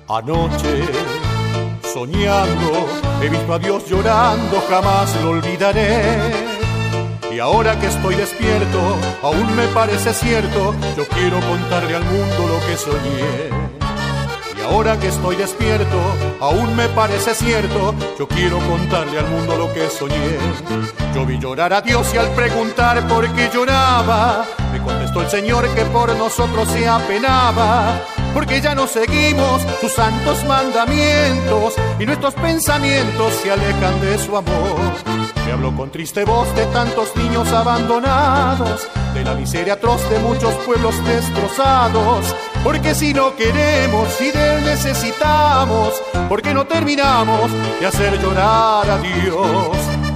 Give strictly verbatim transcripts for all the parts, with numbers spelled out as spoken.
Anoche, soñando, he visto a Dios llorando, jamás lo olvidaré. Y ahora que estoy despierto, aún me parece cierto, yo quiero contarle al mundo lo que soñé. Y ahora que estoy despierto, aún me parece cierto, yo quiero contarle al mundo lo que soñé. Yo vi llorar a Dios y al preguntar por qué lloraba, me contestó el Señor que por nosotros se apenaba, porque ya no seguimos sus santos mandamientos y nuestros pensamientos se alejan de su amor. Me habló con triste voz de tantos niños abandonados, de la miseria atroz de muchos pueblos destrozados. Porque si no queremos, si de Él necesitamos, ¿por qué no terminamos de hacer llorar a Dios?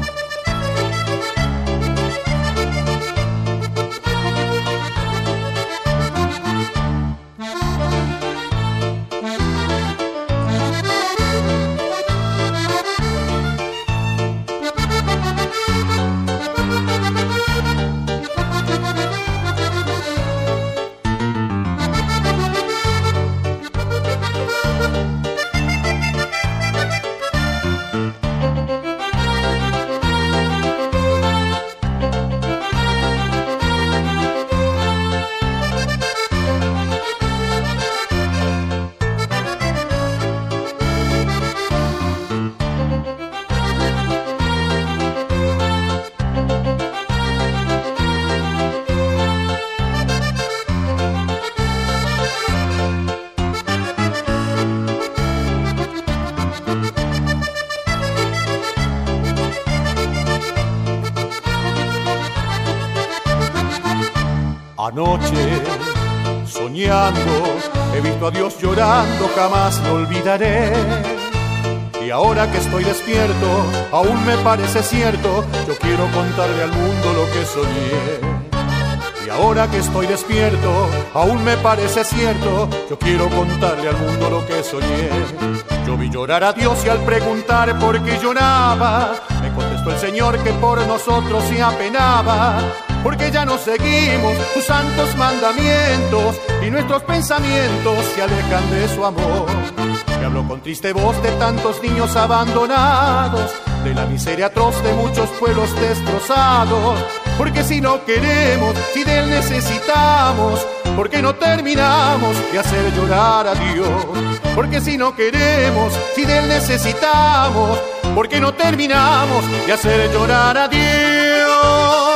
Anoche, soñando, he visto a Dios llorando, jamás lo olvidaré. Y ahora que estoy despierto, aún me parece cierto, yo quiero contarle al mundo lo que soñé. Y ahora que estoy despierto, aún me parece cierto, yo quiero contarle al mundo lo que soñé. Yo vi llorar a Dios y al preguntar por qué lloraba, me contestó el Señor que por nosotros se apenaba, porque ya no seguimos sus santos mandamientos y nuestros pensamientos se alejan de su amor. Me habló con triste voz de tantos niños abandonados, de la miseria atroz de muchos pueblos destrozados. Porque si no queremos, si de Él necesitamos, ¿por qué no terminamos de hacer llorar a Dios? Porque si no queremos, si de Él necesitamos, ¿por qué no terminamos de hacer llorar a Dios?